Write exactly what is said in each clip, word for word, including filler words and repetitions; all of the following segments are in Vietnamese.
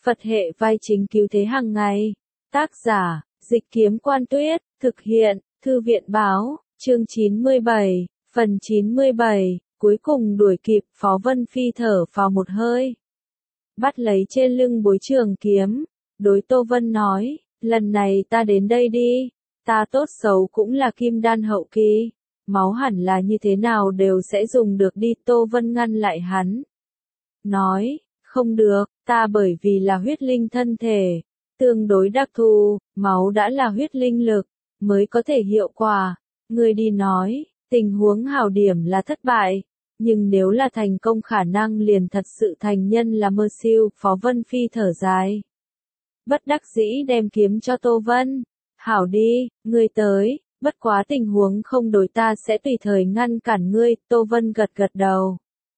Phật hệ vai chính cứu thế hàng ngày. Tác giả, Dịch Kiếm Quan Tuyết, thực hiện, Thư viện Báo, chương chín mươi bảy, phần chín mươi bảy, cuối cùng đuổi kịp, Phó Vân Phi thở phào một hơi. Bắt lấy trên lưng bối trường kiếm, đối Tô Vân nói, lần này ta đến đây đi, ta tốt xấu cũng là kim đan hậu kỳ, máu hẳn là như thế nào đều sẽ dùng được đi. Tô Vân ngăn lại hắn. Nói, không được, ta bởi vì là huyết linh thân thể, tương đối đặc thù, máu đã là huyết linh lực, mới có thể hiệu quả. Người đi nói, tình huống hảo điểm là thất bại, nhưng nếu là thành công khả năng liền thật sự thành nhân là mơ siêu. Phó Vân Phi thở dài. Bất đắc dĩ đem kiếm cho Tô Vân. Hảo đi, ngươi tới, bất quá tình huống không đối ta sẽ tùy thời ngăn cản ngươi. Tô Vân gật gật đầu.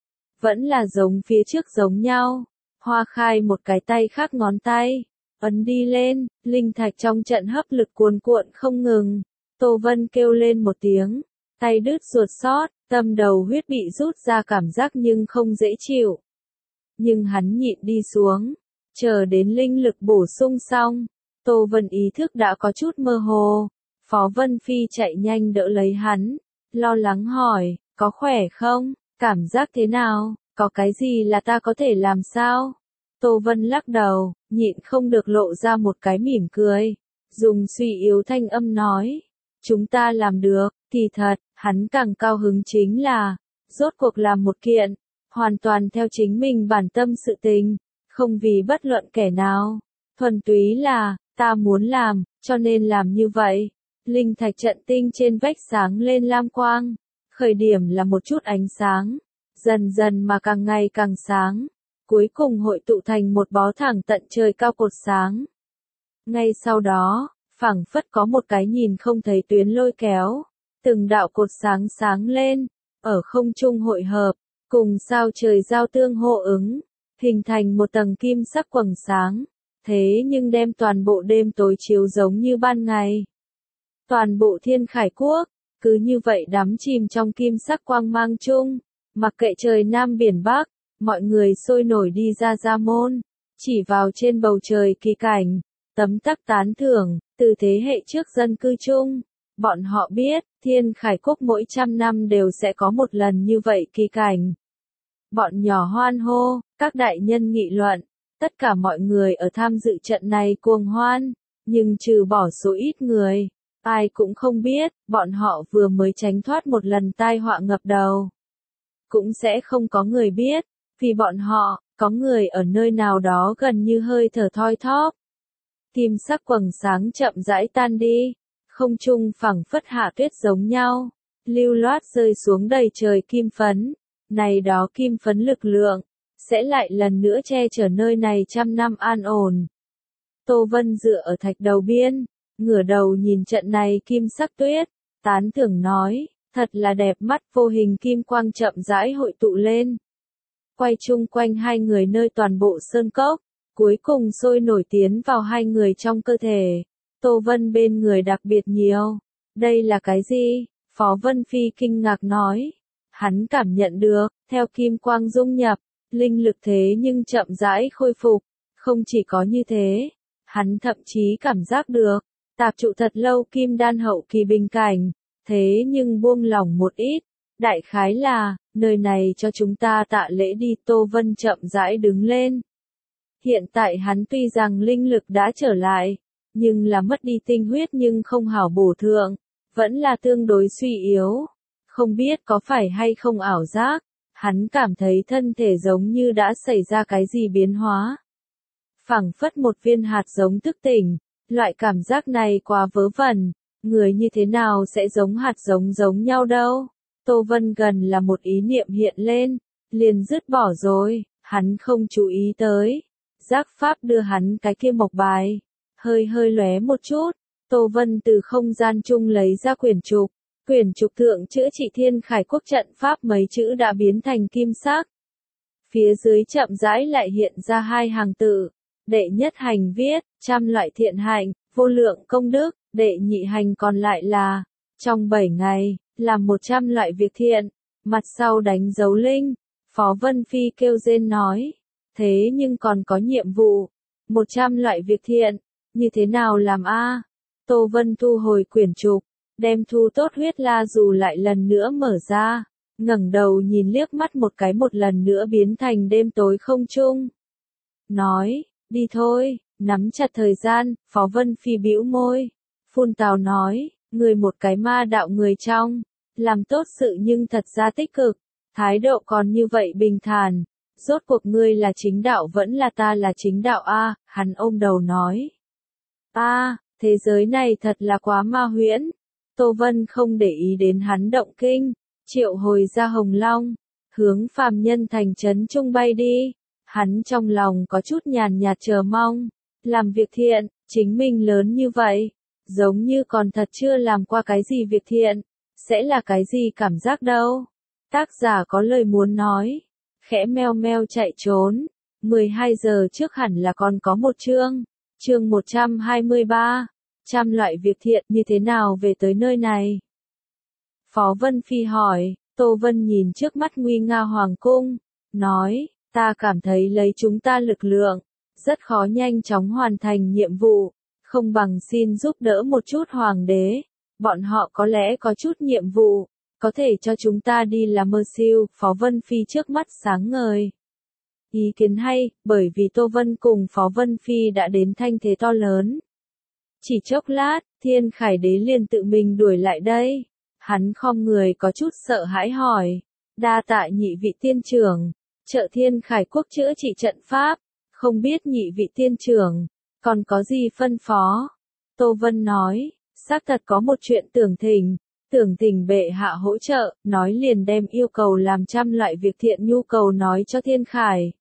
Vẫn là giống phía trước giống nhau. Hoa khai một cái tay khác ngón tay. Ấn đi lên, linh thạch trong trận hấp lực cuồn cuộn không ngừng. Tô Vân kêu lên một tiếng. Tay đứt ruột sót, tâm đầu huyết bị rút ra cảm giác nhưng không dễ chịu. Nhưng hắn nhịn đi xuống. Chờ đến linh lực bổ sung xong. Tô Vân ý thức đã có chút mơ hồ. Phó Vân Phi chạy nhanh đỡ lấy hắn. Lo lắng hỏi, có khỏe không? Cảm giác thế nào? Có cái gì là ta có thể làm sao? Tô Vân lắc đầu, nhịn không được lộ ra một cái mỉm cười. Dùng suy yếu thanh âm nói. Chúng ta làm được, thì thật, hắn càng cao hứng chính là, rốt cuộc làm một kiện, hoàn toàn theo chính mình bản tâm sự tình, không vì bất luận kẻ nào. Thuần túy là, ta muốn làm, cho nên làm như vậy. Linh thạch trận tinh trên vách sáng lên lam quang, khởi điểm là một chút ánh sáng, dần dần mà càng ngày càng sáng, cuối cùng hội tụ thành một bó thẳng tận trời cao cột sáng. Ngay sau đó, phảng phất có một cái nhìn không thấy tuyến lôi kéo, từng đạo cột sáng sáng lên, ở không trung hội hợp, cùng sao trời giao tương hô ứng, hình thành một tầng kim sắc quầng sáng, thế nhưng đem toàn bộ đêm tối chiếu giống như ban ngày. Toàn bộ Thiên Khải Quốc, cứ như vậy đắm chìm trong kim sắc quang mang chung, mặc kệ trời Nam biển Bắc, mọi người sôi nổi đi ra gia môn, chỉ vào trên bầu trời kỳ cảnh, tấm tắc tán thưởng, từ thế hệ trước dân cư chung. Bọn họ biết, Thiên Khải Quốc mỗi trăm năm đều sẽ có một lần như vậy kỳ cảnh. Bọn nhỏ hoan hô, các đại nhân nghị luận, tất cả mọi người ở tham dự trận này cuồng hoan, nhưng trừ bỏ số ít người, ai cũng không biết, bọn họ vừa mới tránh thoát một lần tai họa ngập đầu. Cũng sẽ không có người biết, vì bọn họ, có người ở nơi nào đó gần như hơi thở thoi thóp. Kim sắc quầng sáng chậm rãi tan đi, không trung phẳng phất hạ tuyết giống nhau, lưu loát rơi xuống đầy trời kim phấn. Này đó kim phấn lực lượng, sẽ lại lần nữa che chở nơi này trăm năm an ổn. Tô Vân dựa ở thạch đầu biên, ngửa đầu nhìn trận này kim sắc tuyết, tán thưởng nói, thật là đẹp mắt. Vô hình kim quang chậm rãi hội tụ lên. Quay chung quanh hai người nơi toàn bộ sơn cốc, cuối cùng sôi nổi tiến vào hai người trong cơ thể. Tô Vân bên người đặc biệt nhiều. Đây là cái gì? Phó Vân Phi kinh ngạc nói. Hắn cảm nhận được, theo kim quang dung nhập, linh lực thế nhưng chậm rãi khôi phục. Không chỉ có như thế, hắn thậm chí cảm giác được, tạp trụ thật lâu kim đan hậu kỳ bình cảnh, thế nhưng buông lỏng một ít. Đại khái là, nơi này cho chúng ta tạ lễ đi. Tô Vân chậm rãi đứng lên. Hiện tại hắn tuy rằng linh lực đã trở lại, nhưng là mất đi tinh huyết nhưng không hảo bổ thượng, vẫn là tương đối suy yếu. Không biết có phải hay không ảo giác, hắn cảm thấy thân thể giống như đã xảy ra cái gì biến hóa. Phảng phất một viên hạt giống thức tỉnh, loại cảm giác này quá vớ vẩn, người như thế nào sẽ giống hạt giống giống nhau đâu. Tô Vân gần là một ý niệm hiện lên, liền dứt bỏ rồi, hắn không chú ý tới. Giác pháp đưa hắn cái kia mộc bài, hơi hơi lóe một chút, Tô Vân từ không gian chung lấy ra quyển trục, quyển trục thượng chữa trị Thiên Khải Quốc trận pháp mấy chữ đã biến thành kim sắc. Phía dưới chậm rãi lại hiện ra hai hàng tự, đệ nhất hành viết, trăm loại thiện hạnh, vô lượng công đức, đệ nhị hành còn lại là, trong bảy ngày, làm một trăm loại việc thiện, mặt sau đánh dấu linh. Phó Vân Phi kêu rên nói. Thế nhưng còn có nhiệm vụ. một trăm loại việc thiện, như thế nào làm a? Tô Vân thu hồi quyển trục, đem thu tốt huyết la dù lại lần nữa mở ra, ngẩng đầu nhìn liếc mắt một cái một lần nữa biến thành đêm tối không trung. Nói, đi thôi, nắm chặt thời gian, Phó Vân Phi bĩu môi. Phun tào nói, người một cái ma đạo người trong, làm tốt sự nhưng thật ra tích cực, thái độ còn như vậy bình thản. Rốt cuộc ngươi là chính đạo vẫn là ta là chính đạo a? Hắn ôm đầu nói. A, thế giới này thật là quá ma huyễn. Tô Vân không để ý đến hắn động kinh, triệu hồi ra Hồng Long, hướng phàm nhân thành trấn trung bay đi. Hắn trong lòng có chút nhàn nhạt chờ mong, làm việc thiện, chính mình lớn như vậy, giống như còn thật chưa làm qua cái gì việc thiện, sẽ là cái gì cảm giác đâu. Tác giả có lời muốn nói, khẽ meo meo chạy trốn, mười hai giờ trước hẳn là còn có một chương, chương một trăm hai mươi ba, trăm loại việc thiện như thế nào về tới nơi này. Phó Vân Phi hỏi, Tô Vân nhìn trước mắt nguy nga hoàng cung, nói, ta cảm thấy lấy chúng ta lực lượng, rất khó nhanh chóng hoàn thành nhiệm vụ, không bằng xin giúp đỡ một chút hoàng đế, bọn họ có lẽ có chút nhiệm vụ, có thể cho chúng ta đi làm mơ siêu. Phó Vân Phi trước mắt sáng ngời. Ý kiến hay, bởi vì Tô Vân cùng Phó Vân Phi đã đến thanh thế to lớn. Chỉ chốc lát, Thiên Khải Đế liền tự mình đuổi lại đây. Hắn khom người có chút sợ hãi hỏi, đa tạ nhị vị tiên trưởng, trợ Thiên Khải quốc chữa trị trận pháp, không biết nhị vị tiên trưởng, còn có gì phân phó? Tô Vân nói, xác thật có một chuyện tưởng thỉnh, tưởng thỉnh bệ hạ hỗ trợ, nói liền đem yêu cầu làm trăm loại việc thiện nhu cầu nói cho Thiên Khải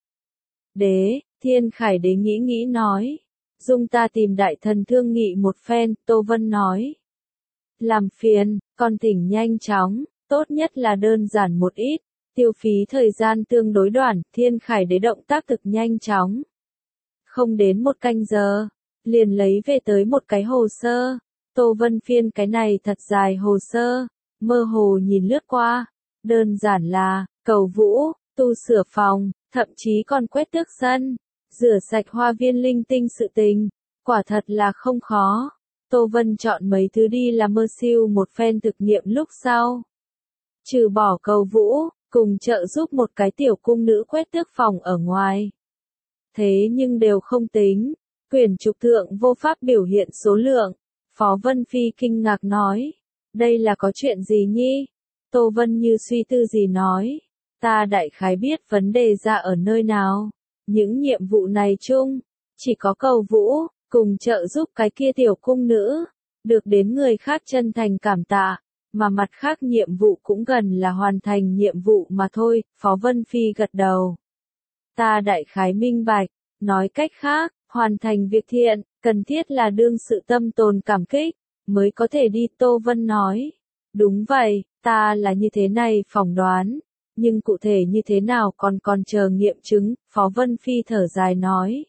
Đế. Thiên Khải Đế nghĩ nghĩ nói, dung ta tìm đại thần thương nghị một phen. Tô Vân nói, làm phiền, còn thỉnh nhanh chóng, tốt nhất là đơn giản một ít, tiêu phí thời gian tương đối đoạn. Thiên Khải Đế động tác thực nhanh chóng, không đến một canh giờ, liền lấy về tới một cái hồ sơ. Tô Vân phiên cái này thật dài hồ sơ, mơ hồ nhìn lướt qua, đơn giản là, cầu vũ, tu sửa phòng, thậm chí còn quét tước sân, rửa sạch hoa viên linh tinh sự tình, quả thật là không khó. Tô Vân chọn mấy thứ đi làm mơ siêu một phen thực nghiệm lúc sau. Trừ bỏ cầu vũ, cùng trợ giúp một cái tiểu cung nữ quét tước phòng ở ngoài. Thế nhưng đều không tính, quyển trục thượng vô pháp biểu hiện số lượng. Phó Vân Phi kinh ngạc nói, đây là có chuyện gì nhi? Tô Vân như suy tư gì nói, ta đại khái biết vấn đề ra ở nơi nào. Những nhiệm vụ này chung, chỉ có cầu vũ, cùng trợ giúp cái kia tiểu cung nữ, được đến người khác chân thành cảm tạ, mà mặt khác nhiệm vụ cũng gần là hoàn thành nhiệm vụ mà thôi. Phó Vân Phi gật đầu. Ta đại khái minh bạch, nói cách khác, hoàn thành việc thiện, cần thiết là đương sự tâm tồn cảm kích, mới có thể đi. Tô Vân nói, đúng vậy, ta là như thế này phỏng đoán, nhưng cụ thể như thế nào còn còn chờ nghiệm chứng. Phó Vân Phi thở dài nói,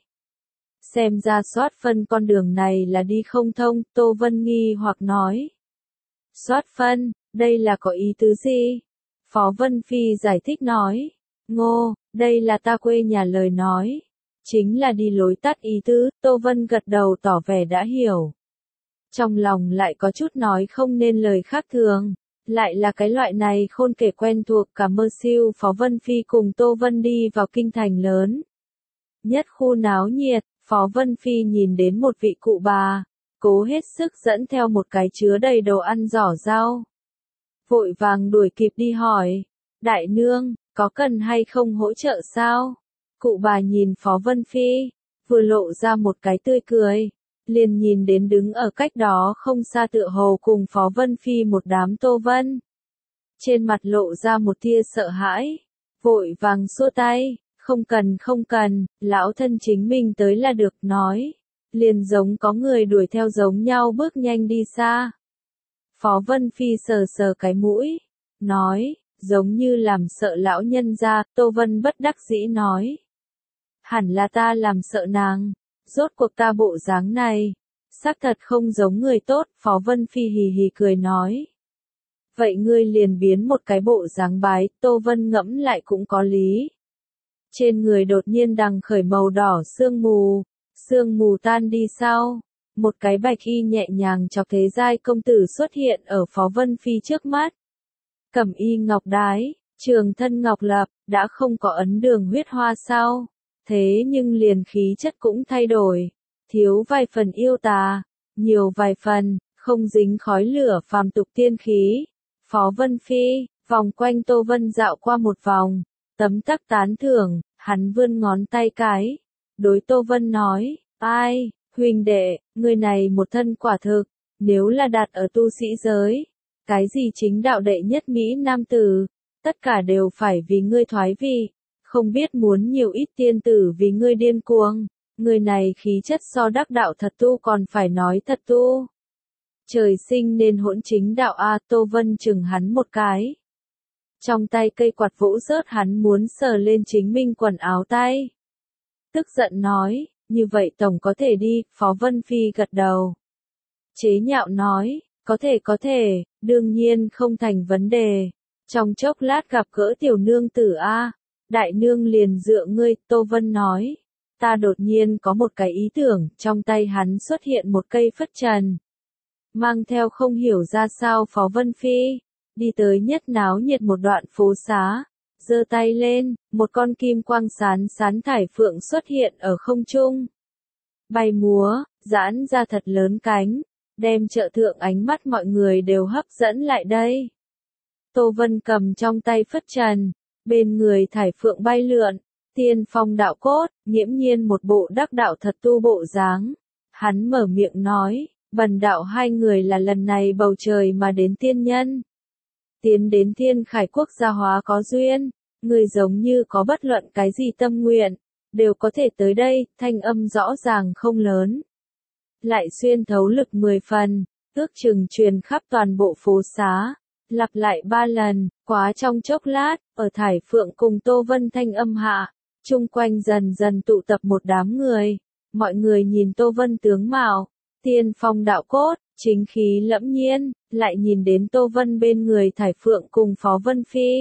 xem ra soát phân con đường này là đi không thông. Tô Vân nghi hoặc nói, soát phân, đây là có ý tứ gì? Phó Vân Phi giải thích nói, ngô, đây là ta quê nhà lời nói, chính là đi lối tắt ý tứ. Tô Vân gật đầu tỏ vẻ đã hiểu. Trong lòng lại có chút nói không nên lời khác thường, lại là cái loại này khôn kể quen thuộc cả mơ siêu. Phó Vân Phi cùng Tô Vân đi vào kinh thành lớn. Nhất khu náo nhiệt, Phó Vân Phi nhìn đến một vị cụ bà, cố hết sức dẫn theo một cái chứa đầy đồ ăn giỏ rau. Vội vàng đuổi kịp đi hỏi, đại nương, có cần hay không hỗ trợ sao? Cụ bà nhìn Phó Vân Phi, vừa lộ ra một cái tươi cười, liền nhìn đến đứng ở cách đó không xa tựa hồ cùng Phó Vân Phi một đám Tô Vân. Trên mặt lộ ra một tia sợ hãi, vội vàng xua tay, không cần không cần, lão thân chính mình tới là được. Nói, liền giống có người đuổi theo giống nhau bước nhanh đi xa. Phó Vân Phi sờ sờ cái mũi, nói, giống như làm sợ lão nhân ra. Tô Vân bất đắc dĩ nói, hẳn là ta làm sợ nàng, rốt cuộc ta bộ dáng này, xác thật không giống người tốt. Phó Vân Phi hì hì cười nói, vậy ngươi liền biến một cái bộ dáng bái. Tô Vân ngẫm lại cũng có lý. Trên người đột nhiên đằng khởi màu đỏ sương mù, Sương mù tan đi sau, một cái bạch y nhẹ nhàng chọc thế giai công tử xuất hiện ở Phó Vân Phi trước mắt. Cẩm y ngọc đái, trường thân ngọc lập, đã không có ấn đường huyết hoa sao, thế nhưng liền khí chất cũng thay đổi, thiếu vài phần yêu tà, nhiều vài phần, không dính khói lửa phàm tục tiên khí. Phó Vân Phi, vòng quanh Tô Vân dạo qua một vòng, tấm tắc tán thưởng, hắn vươn ngón tay cái, đối Tô Vân nói, ai, huynh đệ, người này một thân quả thực, nếu là đặt ở tu sĩ giới, cái gì chính đạo đệ nhất Mỹ nam tử, tất cả đều phải vì ngươi thoái vị, không biết muốn nhiều ít tiên tử vì ngươi điên cuồng, người này khí chất so đắc đạo thật tu còn phải nói thật tu. Trời sinh nên hỗn chính đạo a. Tô Vân chừng hắn một cái. Trong tay cây quạt vỗ rớt hắn muốn sờ lên chính mình quần áo tay. Tức giận nói, như vậy tổng có thể đi, Phó Vân Phi gật đầu. Chế nhạo nói, có thể có thể, đương nhiên không thành vấn đề. Trong chốc lát gặp gỡ tiểu nương tử a, đại nương liền dựa ngươi, Tô Vân nói. Ta đột nhiên có một cái ý tưởng, trong tay hắn xuất hiện một cây phất trần. Mang theo không hiểu ra sao Phó Vân Phi, đi tới nhất náo nhiệt một đoạn phố xá, giơ tay lên, một con kim quang sán sán thải phượng xuất hiện ở không trung. Bay múa, giãn ra thật lớn cánh, đem chợ thượng ánh mắt mọi người đều hấp dẫn lại đây. Tô Vân cầm trong tay phất trần, bên người thải phượng bay lượn, tiên phong đạo cốt, nghiễm nhiên một bộ đắc đạo thật tu bộ dáng. Hắn mở miệng nói, bần đạo hai người là lần này bầu trời mà đến tiên nhân. Tiến đến thiên khải quốc gia hóa có duyên, người giống như có bất luận cái gì tâm nguyện, đều có thể tới đây, thanh âm rõ ràng không lớn. Lại xuyên thấu lực mười phần, ước chừng truyền khắp toàn bộ phố xá, lặp lại ba lần, quá trong chốc lát, ở thải phượng cùng Tô Vân thanh âm hạ, chung quanh dần dần tụ tập một đám người, mọi người nhìn Tô Vân tướng mạo, tiên phong đạo cốt, chính khí lẫm nhiên, lại nhìn đến Tô Vân bên người thải phượng cùng Phó Vân Phi.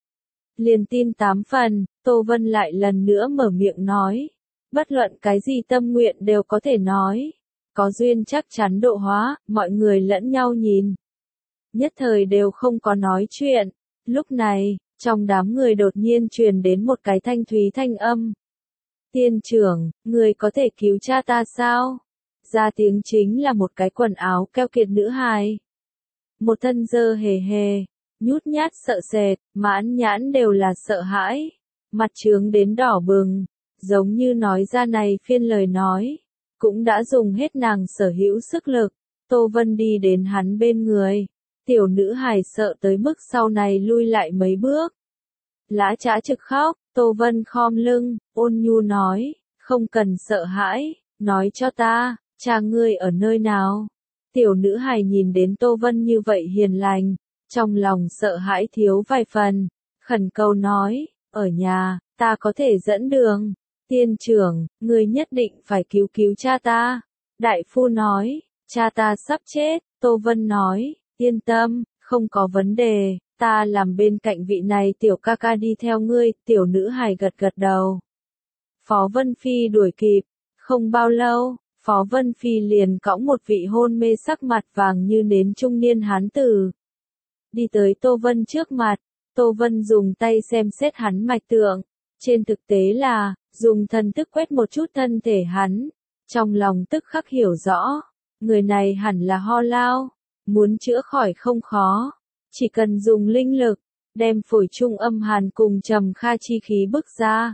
Liền tin tám phần, Tô Vân lại lần nữa mở miệng nói, bất luận cái gì tâm nguyện đều có thể nói, có duyên chắc chắn độ hóa, mọi người lẫn nhau nhìn. Nhất thời đều không có nói chuyện, lúc này, trong đám người đột nhiên truyền đến một cái thanh thúy thanh âm. Tiên trưởng, người có thể cứu cha ta sao? Ra tiếng chính là một cái quần áo keo kiệt nữ hài. Một thân dơ hề hề, nhút nhát sợ sệt, mãn nhãn đều là sợ hãi, mặt trướng đến đỏ bừng, giống như nói ra này phiên lời nói, cũng đã dùng hết nàng sở hữu sức lực. Tô Vân đi đến hắn bên người, tiểu nữ hài sợ tới mức sau này lui lại mấy bước. Lã chã trực khóc, Tô Vân khom lưng, ôn nhu nói, không cần sợ hãi, nói cho ta, cha ngươi ở nơi nào? Tiểu nữ hài nhìn đến Tô Vân như vậy hiền lành, trong lòng sợ hãi thiếu vài phần, khẩn cầu nói, ở nhà, ta có thể dẫn đường. Tiên trưởng, ngươi nhất định phải cứu cứu cha ta. Đại phu nói, cha ta sắp chết. Tô Vân nói, yên tâm, không có vấn đề, ta làm bên cạnh vị này tiểu ca ca đi theo ngươi. Tiểu nữ hài gật gật đầu. Phó Vân Phi đuổi kịp, không bao lâu, Phó Vân Phi liền cõng một vị hôn mê sắc mặt vàng như nến trung niên hán tử. Đi tới Tô Vân trước mặt, Tô Vân dùng tay xem xét hắn mạch tượng, trên thực tế là, dùng thần thức quét một chút thân thể hắn, trong lòng tức khắc hiểu rõ, người này hẳn là ho lao, muốn chữa khỏi không khó, chỉ cần dùng linh lực, đem phổi trung âm hàn cùng trầm kha chi khí bức ra.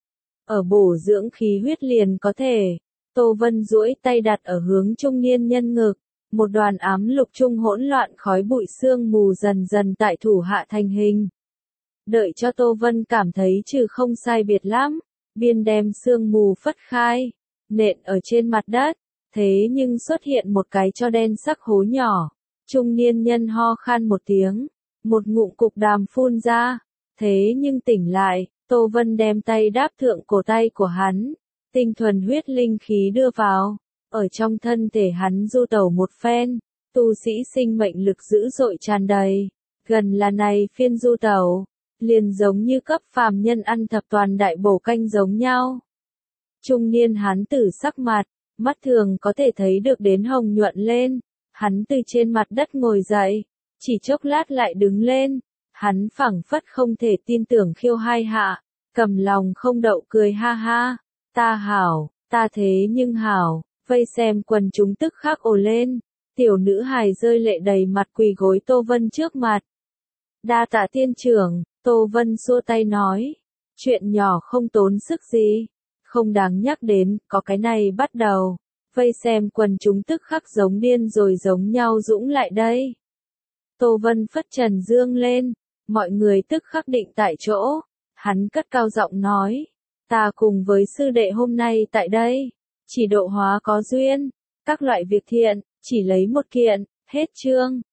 Ở bổ dưỡng khí huyết liền có thể. Tô Vân duỗi tay đặt ở hướng trung niên nhân ngực, một đoàn ám lục trung hỗn loạn khói bụi sương mù dần dần tại thủ hạ thành hình. Đợi cho Tô Vân cảm thấy trừ không sai biệt lắm, biên đem sương mù phất khai, nện ở trên mặt đất, thế nhưng xuất hiện một cái cho đen sắc hố nhỏ. Trung niên nhân ho khan một tiếng, một ngụm cục đàm phun ra, thế nhưng tỉnh lại, Tô Vân đem tay đáp thượng cổ tay của hắn. Tinh thuần huyết linh khí đưa vào, ở trong thân thể hắn du tẩu một phen, tu sĩ sinh mệnh lực dữ dội tràn đầy, gần là này phiên du tẩu, liền giống như cấp phàm nhân ăn thập toàn đại bổ canh giống nhau. Trung niên hán tử sắc mặt, mắt thường có thể thấy được đến hồng nhuận lên. Hắn từ trên mặt đất ngồi dậy, chỉ chốc lát lại đứng lên. Hắn phảng phất không thể tin tưởng khiêu hai hạ, cầm lòng không đậu cười ha ha. Ta hảo, ta thế nhưng hảo, vây xem quần chúng tức khắc ồ lên. Tiểu nữ hài rơi lệ đầy mặt quỳ gối Tô Vân trước mặt. Đa tạ tiên trưởng, Tô Vân xua tay nói. Chuyện nhỏ không tốn sức gì, không đáng nhắc đến, có cái này bắt đầu. Vây xem quần chúng tức khắc giống điên rồi giống nhau dũng lại đây. Tô Vân phất trần dương lên, mọi người tức khắc định tại chỗ. Hắn cất cao giọng nói, ta cùng với sư đệ hôm nay tại đây, chỉ độ hóa có duyên, các loại việc thiện, chỉ lấy một kiện, hết chương.